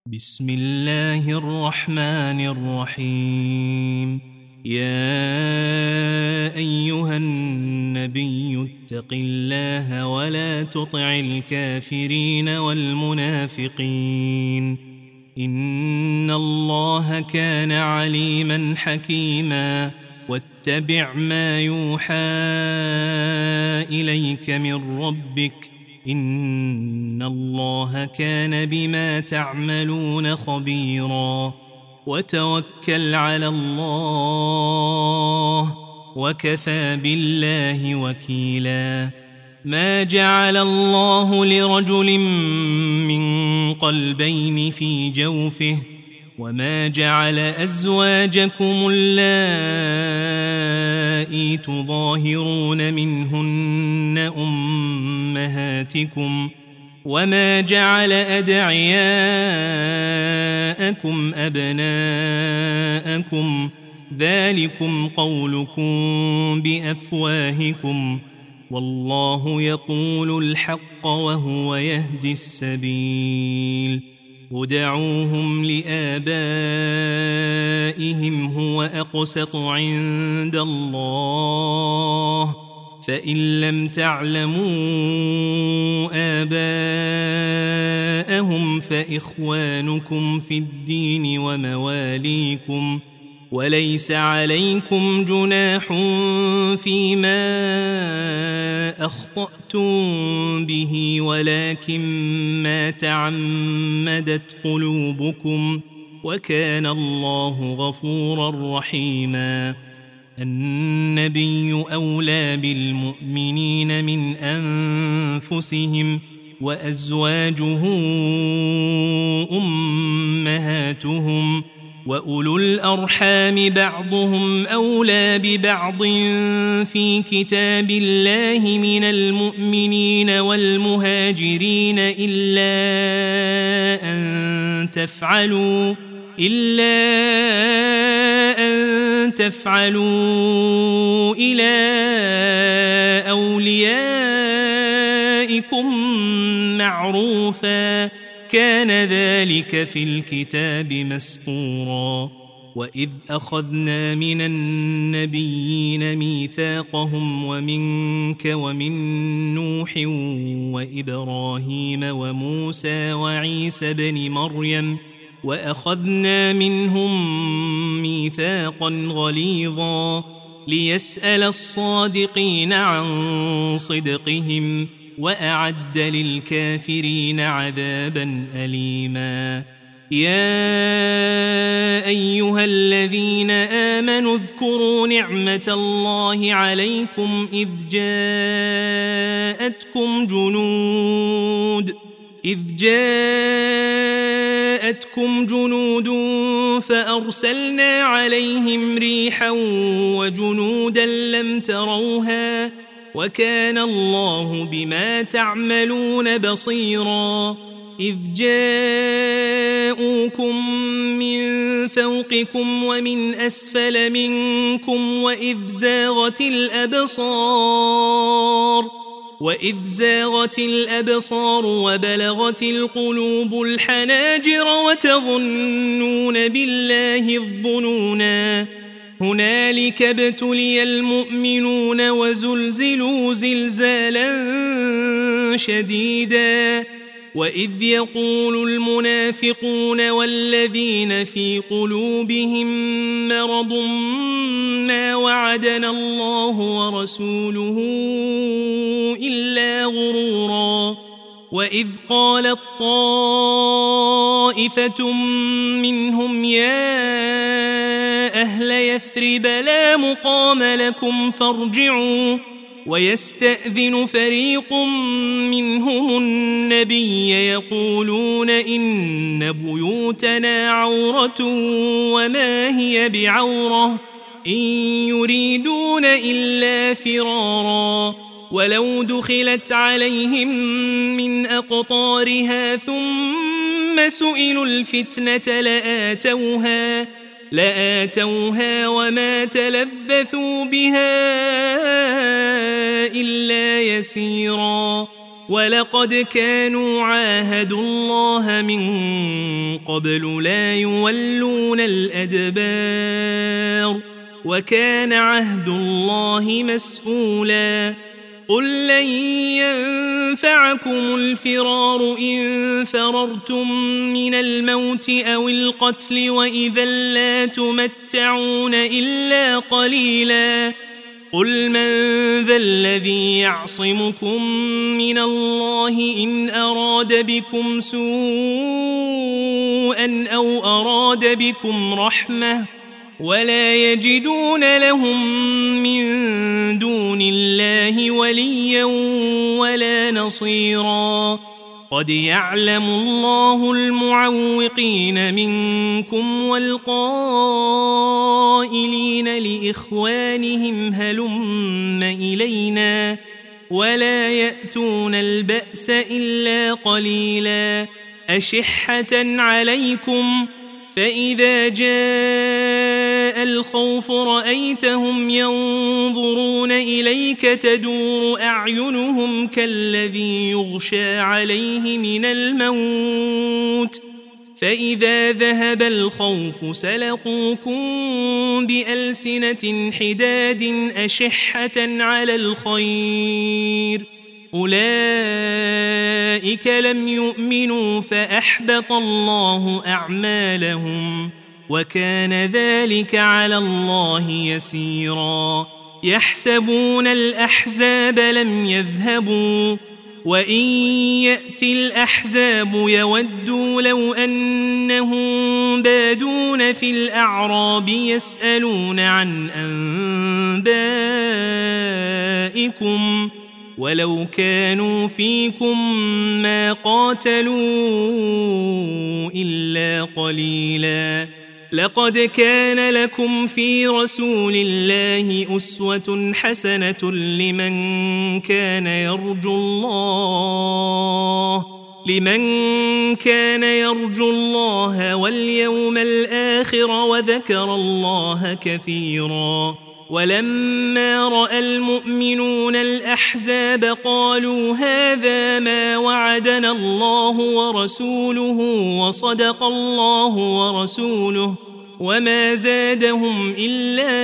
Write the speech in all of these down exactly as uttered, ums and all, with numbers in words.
بسم الله الرحمن الرحيم. يا أيها النبي اتق الله ولا تطع الكافرين والمنافقين إن الله كان عليما حكيما. واتبع ما يوحى إليك من ربك إن الله كان بما تعملون خبيرا. وتوكل على الله وكفى بالله وكيلا. ما جعل الله لرجل من قلبين في جوفه وما جعل أزواجكم اللائي تظاهرون منهن أمهاتكم وما جعل أدعياءكم أبناءكم ذلكم قولكم بأفواهكم والله يقول الحق وهو يهدي السبيل. ادعوهم لآبائهم هو أقسط عند الله فإن لم تعلموا آباءهم فإخوانكم في الدين ومواليكم وليس عليكم جناح فيما أخطأتم به ولكن ما تعمدت قلوبكم وكان الله غفورا رحيما. النبي أولى بالمؤمنين من أنفسهم وأزواجه أمهاتهم وأولو الأرحام بعضهم أولى ببعض في كتاب الله من المؤمنين والمهاجرين إلا أن تفعلوا إلا أن تفعلوا إلى أوليائكم معروفا كان ذلك في الكتاب مسطورا. وإذ أخذنا من النبيين ميثاقهم ومنك ومن نوح وإبراهيم وموسى وعيسى بن مريم وأخذنا منهم ميثاقا غليظا ليسأل الصادقين عن صدقهم وأعد للكافرين عذابا أليما. يا أيها الذين آمنوا اذكروا نعمة الله عليكم إذ جاءتكم جنود إذ جاءتكم جنود فأرسلنا عليهم ريحا وجنودا لم تروها وكان الله بما تعملون بصيرا. إذ جاءوكم من فوقكم ومن أسفل منكم وإذ زاغت الأبصار وإذ زاغت الأبصار وبلغت القلوب الحناجر وتظنون بالله الظنونا. هنالك ابتلي المؤمنون وزلزلوا زلزالا شديدا. وإذ يقول المنافقون والذين في قلوبهم مرض ما وعدنا الله ورسوله إلا غرورا. وإذ قالت طائفة منهم يا أهل يثرب لا مقام لكم فارجعوا ويستأذن فريق منهم النبي يقولون إن بيوتنا عورة وما هي بعورة إن يريدون إلا فرارا. ولو دخلت عليهم من أقطارها ثم سئلوا الفتنة لآتوها لآتوها وما تلبثوا بها إلا يسيرا. ولقد كانوا عاهدوا الله من قبل لا يولون الأدبار وكان عهد الله مسؤولا قل لن ينفعكم الفرار إن فررتم من الموت أو القتل وإذا لا تمتعون إلا قليلا قل من ذا الذي يعصمكم من الله إن أراد بكم سوءا أو أراد بكم رحمة ولا يجدون لهم من دون الله وليا ولا نصيرا قد يعلم الله المعوقين منكم والقائلين لإخوانهم هلم إلينا ولا يأتون البأس إلا قليلا أشحة عليكم فإذا جاء الخوف رأيتهم ينظرون إليك تدور أعينهم كالذي يغشى عليه من الموت فإذا ذهب الخوف سلقوكم بألسنة حداد أشحة على الخير أولئك لم يؤمنوا فأحبط الله أعمالهم وكان ذلك على الله يسيرا يحسبون الأحزاب لم يذهبوا وإن يأتي الأحزاب يودوا لو أنهم بادون في الأعراب يسألون عن أنبائكم ولو كانوا فيكم ما قاتلوا إلا قليلا لقد كان لكم في رسول الله أسوة حسنة لمن كان يرجو الله لمن كان يرجو الله واليوم الآخر وذكر الله كثيرا ولما رأى المؤمنون الأحزاب قالوا هذا ما وعدنا الله ورسوله وصدق الله ورسوله وما زادهم إلا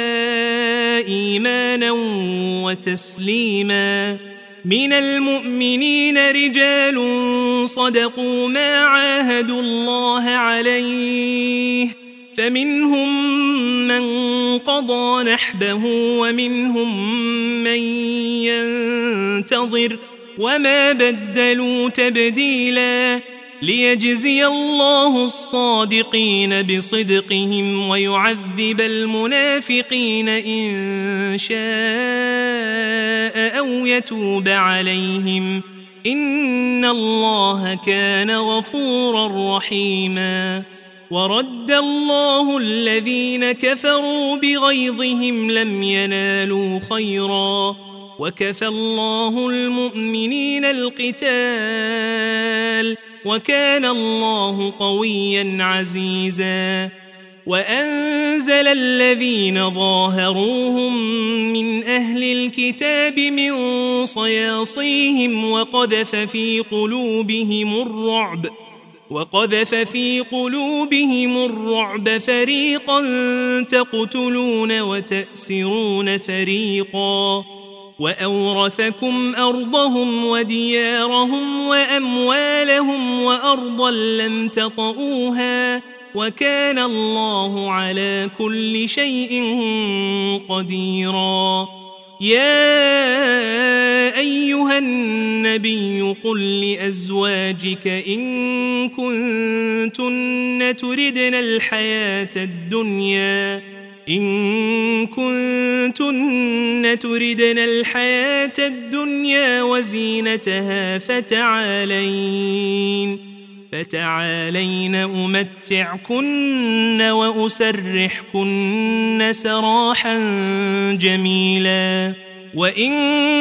إيمانا وتسليما من المؤمنين رجال صدقوا ما عاهدوا الله عليه فمنهم من قضى نحبه ومنهم من ينتظر وما بدلوا تبديلا ليجزي الله الصادقين بصدقهم ويعذب المنافقين إن شاء أو يتوب عليهم إن الله كان غفورا رحيما ورد الله الذين كفروا بغيظهم لم ينالوا خيرا وكفى الله المؤمنين القتال وكان الله قويا عزيزا وأنزل الذين ظاهروهم من أهل الكتاب من صياصيهم وقذف في قلوبهم الرعب وقذف في قلوبهم الرعب فريقا تقتلون وتأسرون فريقا وأورثكم أرضهم وديارهم وأموالهم وأرضا لم تطئوها وكان الله على كل شيء قديرا يا أيها النبي قل لأزواجك إن كنتن تردن الحياة الدنيا إن كنتن تردن الحياة الدنيا وزينتها فتعالين فتعالين أمتعكن وأسرحكن سراحا جميلا وإن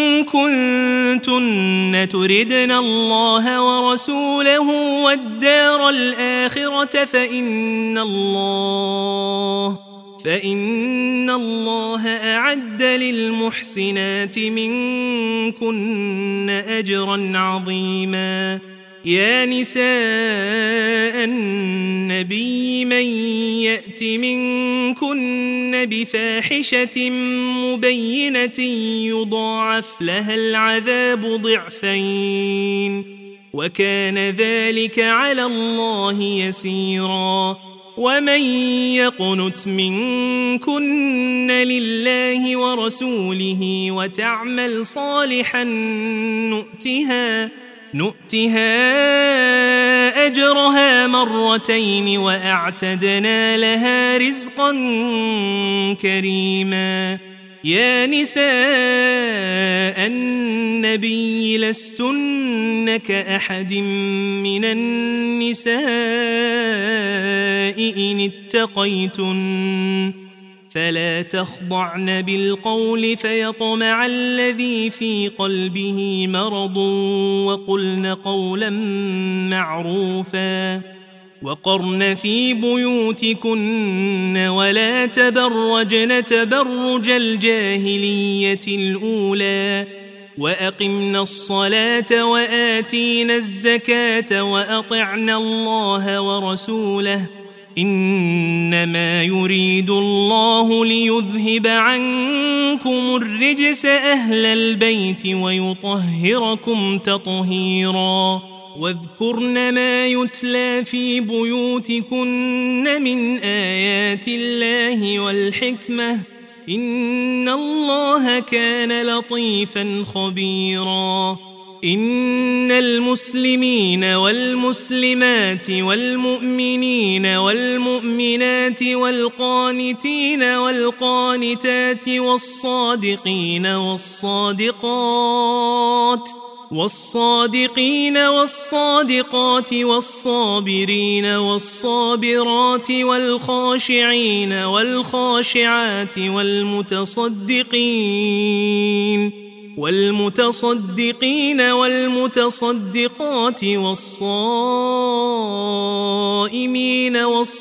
كنتن تردن الله ورسوله والدار الآخرة فإن الله فإن الله أعد للمحسنات منكن أجرا عظيما. يا نساء النبي من يأت منكن بفاحشة مبينة يضاعف لها العذاب ضعفين وكان ذلك على الله يسيرا. ومن يقنت منكن لله ورسوله وتعمل صالحا نؤتها نؤتها أجرها مرتين وأعتدنا لها رزقا كريما. يا نساء النبي لستن كأحد من النساء إن اتقيتن فلا تخضعن بالقول فيطمع الذي في قلبه مرض وقلن قولا معروفا. وقرن في بيوتكن ولا تبرجن تبرج الجاهلية الأولى وأقمنا الصلاة وآتينا الزكاة وأطعنا الله ورسوله إنما يريد الله ليذهب عنكم الرجس أهل البيت ويطهركم تطهيرا. واذكرن ما يتلى في بيوتكن من آيات الله والحكمة إن الله كان لطيفا خبيرا. إن المسلمين والمسلمات والمؤمنين والمؤمنات والقانتين والقانتات والصادقين والصادقات والصادقين والصادقات والصابرين والصابرات والخاشعين والخاشعات والمتصدقين والمتصدقين والمتصدقات والصائمين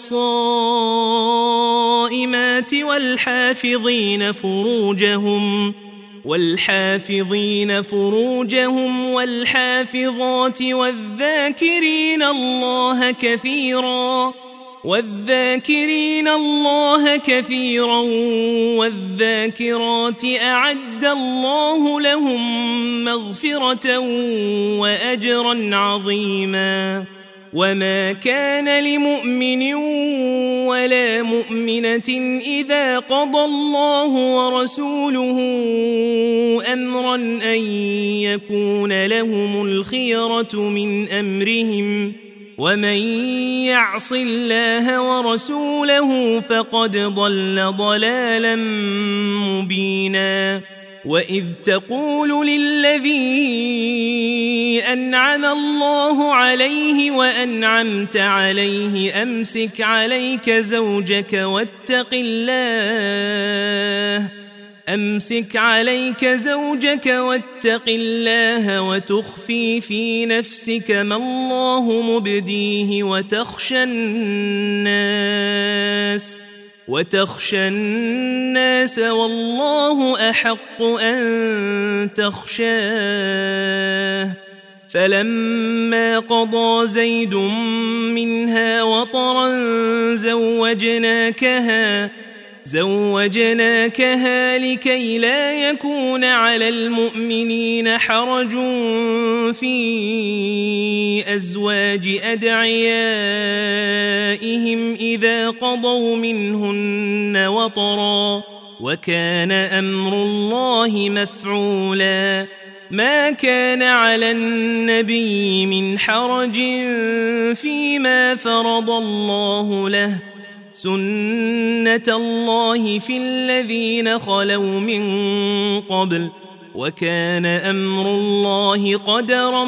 والصائمات والحافظين فروجهم والحافظين فروجهم والحافظات والذاكرين الله كثيرا والذاكرين الله كثيرا والذاكرات أعد الله لهم مغفرة وأجرا عظيما. وما كان لمؤمن ولا مؤمنة إذا قضى الله ورسوله أمرا أن يكون لهم الخيرة من أمرهم ومن يعص الله ورسوله فقد ضل ضلالا مبينا. وإذ تقول للذي أنعم الله عليه وأنعمت عليه أمسك عليك زوجك واتق الله أمسك عليك زوجك واتق الله وتخفي في نفسك ما الله مبديه وتخشى الناس وتخشى الناس والله أحق أن تخشاه. فلما قضى زيد منها وطرا زوجناكها زوجناكها لكي لا يكون على المؤمنين حرج في أزواج أدعيائهم إذا قضوا منهن وطرا وكان أمر الله مفعولا. ما كان على النبي من حرج فيما فرض الله له سنة الله في الذين خلوا من قبل وكان أمر الله قدرا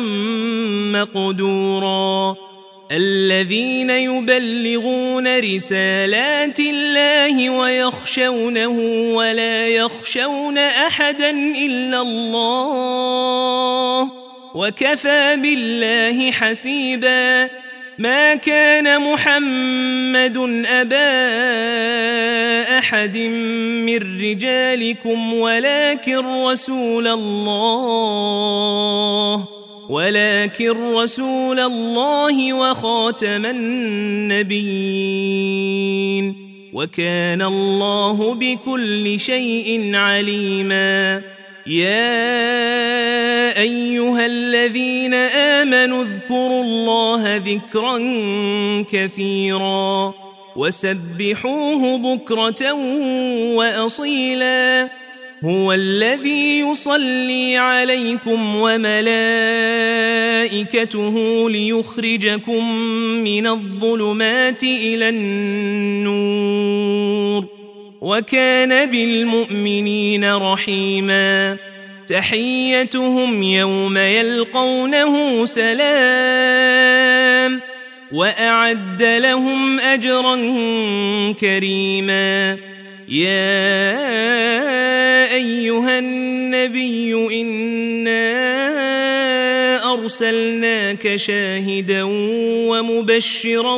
مقدورا. الذين يبلغون رسالات الله ويخشونه ولا يخشون أحدا إلا الله وكفى بالله حسيبا. ما كان محمد أبا أحد من رجالكم ولكن رسول الله ولكن رسول الله وخاتم النبيين وكان الله بكل شيء عليما. يا أيها الذين آمنوا اذكروا الله ذكرا كثيرا وسبحوه بكرة وأصيلا. هو الذي يصلي عليكم وملائكته ليخرجكم من الظلمات إلى النور وكان بالمؤمنين رحيما. تحيتهم يوم يلقونه سلام وأعد لهم أجرا كريما. يا أيها النبي إنا أرسلناك شاهدا ومبشرا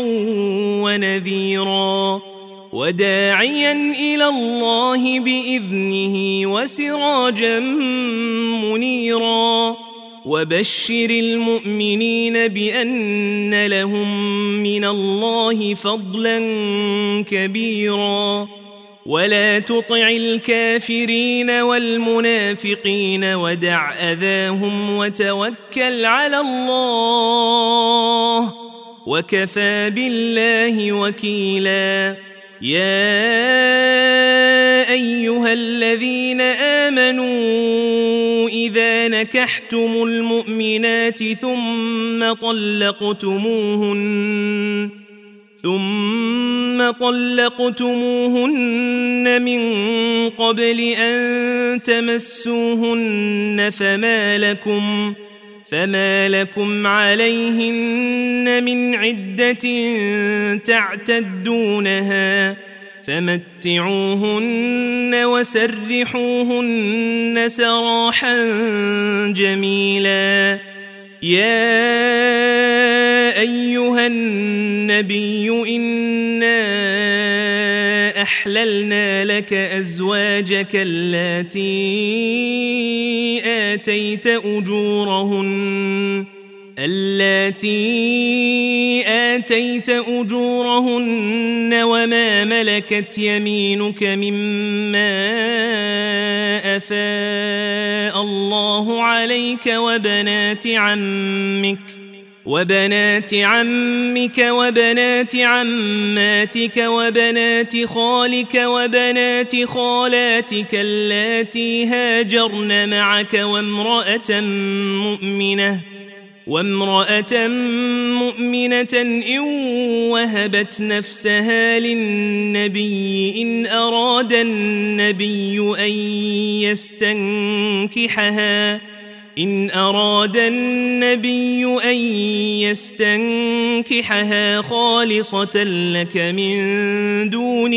ونذيرا وداعيا إلى الله بإذنه وسراجا منيرا. وبشر المؤمنين بأن لهم من الله فضلا كبيرا. ولا تطع الكافرين والمنافقين ودع أذاهم وتوكل على الله وكفى بالله وكيلا. يا أيها الذين آمنوا إذا نكحتم المؤمنات ثم طلقتموهن ثم طلقتموهن من قبل أن تمسوهن فما لكم فما لكم عليهن من عدة تعتدونها فمتعوهن وسرحوهن سراحا جميلا. يا أيها النبي إنا أحللنا لك أزواجك اللاتي آتيت أجورهن اللاتي آتيت أجورهن وما ملكت يمينك مما أفاء الله عليك وبنات عمك وبنات عمك وبنات عماتك وبنات خالك وبنات خالاتك اللاتي هاجرن معك وامرأة مؤمنة وامرأة مؤمنة إن وهبت نفسها للنبي إن أراد النبي أن يستنكحها إن أراد النبي أن يستنكحها خالصة لك من دون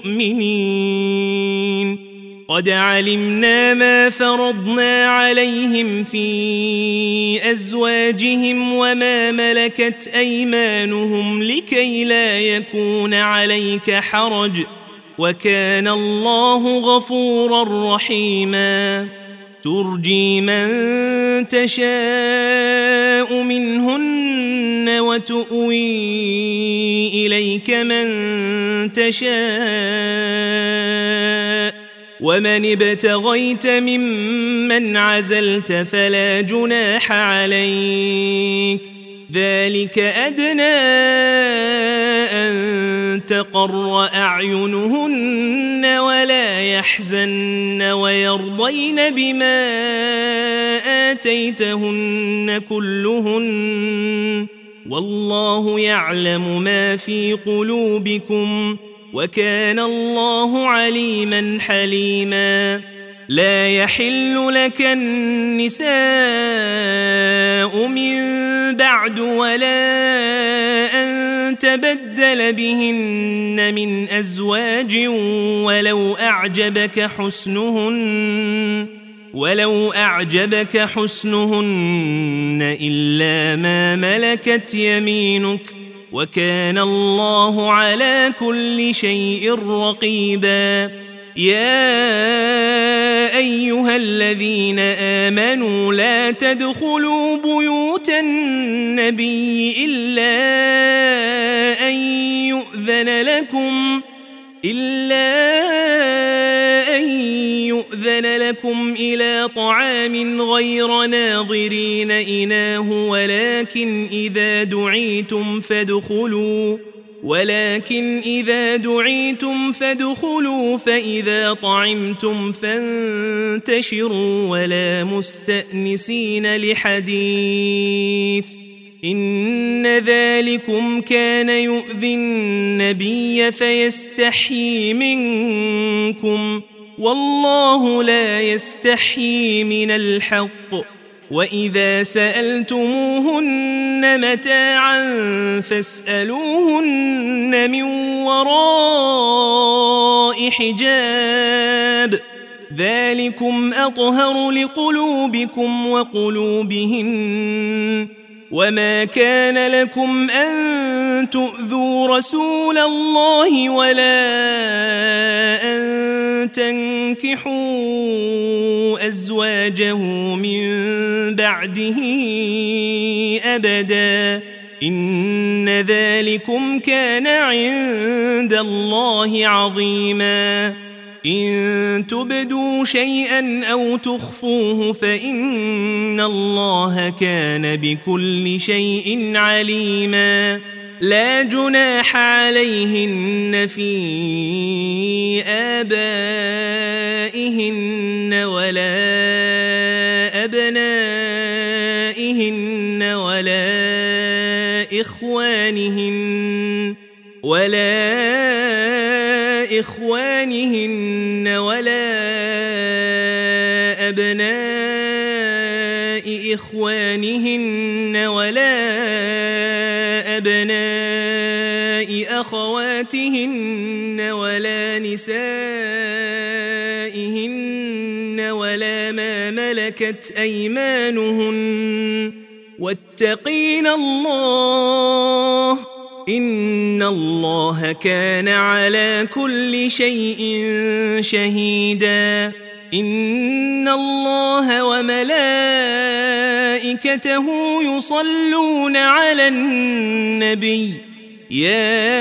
المؤمنين. قد علمنا ما فرضنا عليهم في أزواجهم وما ملكت أيمانهم لكي لا يكون عليك حرج وكان الله غفورا رحيما. ترجي من تشاء منهن وتؤوي إليك من تشاء ومن ابتغيت ممن عزلت فلا جناح عليك ذلك أدنى أن تقر أعينهن ولا يحزن ويرضين بما آتيتهن كلهن والله يعلم ما في قلوبكم وكان الله عليما حليما. لا يحل لك النساء من بعد ولا أن تبدل بهن من أزواج ولو أعجبك حسنهن ولو أعجبك حسنهن إلا ما ملكت يمينك وكان الله على كل شيء رقيبا يا أيها الذين آمنوا لا تدخلوا بيوت النبي إلا أن يؤذن لكم إلا أن يؤذن لكم إلى طعام غير ناظرين إناه ولكن إذا دعيتم فادخلوا ولكن إذا دعيتم فادخلوا فإذا طعمتم فانتشروا ولا مستأنسين لحديث إن ذلكم كان يؤذي النبي فيستحيي منكم والله لا يستحيي من الحق وإذا سألتموهن متاعا فاسألوهن من وراء حجاب ذلكم أطهر لقلوبكم وقلوبهن وما كان لكم أن تؤذوا رسول الله ولا أن تنكحوا أزواجه من بعده أبدا إن ذلكم كان عند الله عظيما إن تبدوا شيئا أو تخفوه فإن الله كان بكل شيء عليما لا جناح عليهن في آبائهن ولا أبنائهن ولا إخوانهن ولا إخوانهن ولا أبناء إخوانهن ولا أبناء أخواتهن ولا نسائهن ولا ما ملكت أيمانهن واتقين الله إن الله كان على كل شيء شهيدا إن الله وملائكته يصلون على النبي يا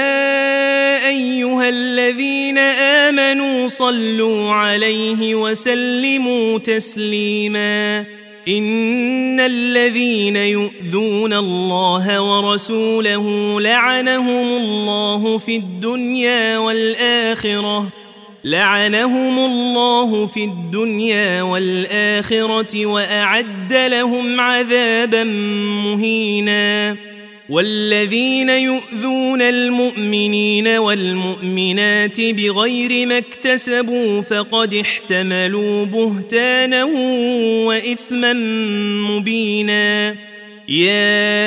أيها الذين آمنوا صلوا عليه وسلموا تسليما إن الذين يؤذون الله ورسوله لعنهم الله في الدنيا والآخرة لعنهم الله في الدنيا والآخرة وأعد لهم عذابا مهينا والذين يؤذون المؤمنين والمؤمنات بغير ما اكتسبوا فقد احتملوا بهتانا وإثما مبينا يا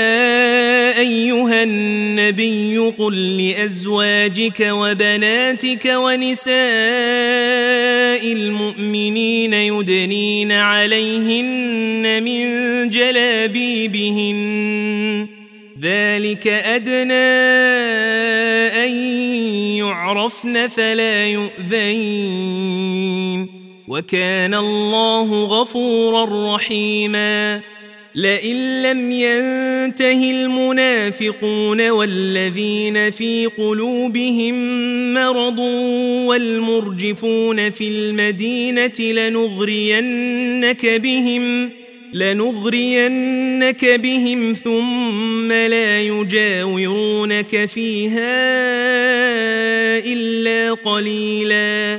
أيها النبي قل لأزواجك وبناتك ونساء المؤمنين يدنين عليهن من جلابيبهن ذلك أدنى أن يعرفن فلا يؤذين وكان الله غفورا رحيما لئن لم ينته المنافقون والذين في قلوبهم مرض والمرجفون في المدينة لنغرينك بهم لنغرينك بهم ثم لا يجاورونك فيها إلا قليلا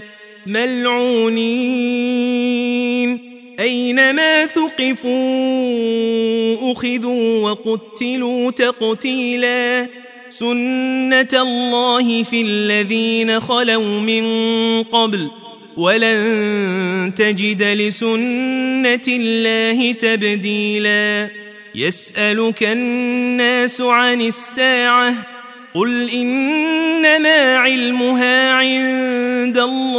ملعونين أينما ثقفوا أخذوا وقتلوا تقتيلا سنة الله في الذين خلوا من قبل ولن تجد لسنة الله تبديلا يسألك الناس عن الساعة قل إنما علمها عند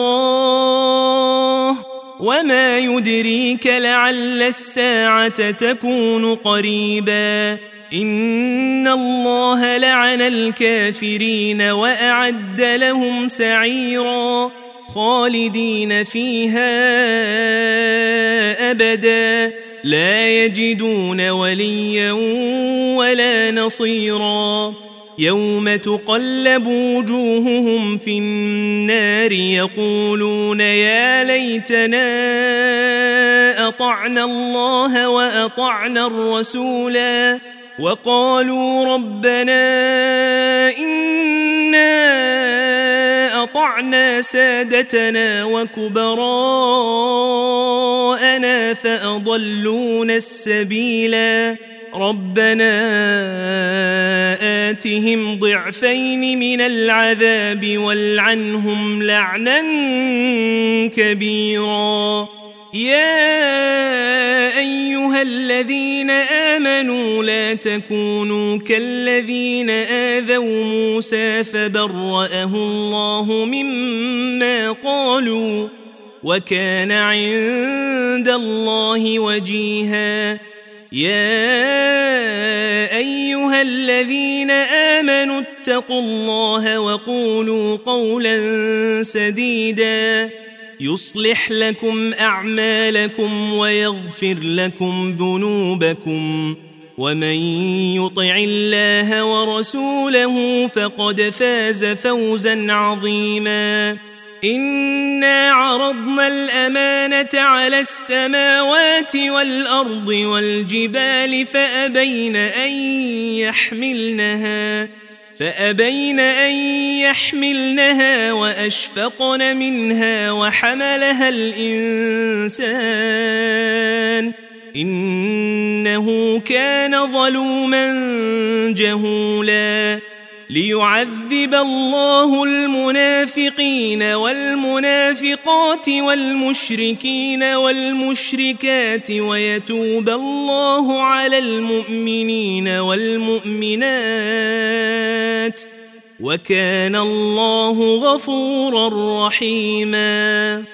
الله وما يدريك لعل الساعة تكون قريبا إن الله لعن الكافرين وأعد لهم سعيرا خالدين فيها أبدا لا يجدون وليا ولا نصيرا يوم تقلب وجوههم في النار يقولون يا ليتنا أطعنا الله وأطعنا الرسولا وقالوا ربنا إنا أطعنا سادتنا وكبراءنا فأضلونا السبيلا ربنا آتهم ضعفين من العذاب والعنهم لعنا كبيرا يا أيها الذين آمنوا لا تكونوا كالذين آذوا موسى فبرأه الله مما قالوا وكان عند الله وجيها يا أيها الذين آمنوا اتقوا الله وقولوا قولا سديدا يصلح لكم أعمالكم ويغفر لكم ذنوبكم ومن يطع الله ورسوله فقد فاز فوزا عظيما إنا عرضنا الأمانة على السماوات والأرض والجبال فأبين أن يحملنها فأبين أن يحملنها وأشفقن منها وحملها الإنسان إنه كان ظلوما جهولا ليعذب الله المنافقين والمنافقات والمشركين والمشركات ويتوب الله على المؤمنين والمؤمنات وكان الله غفورا رحيما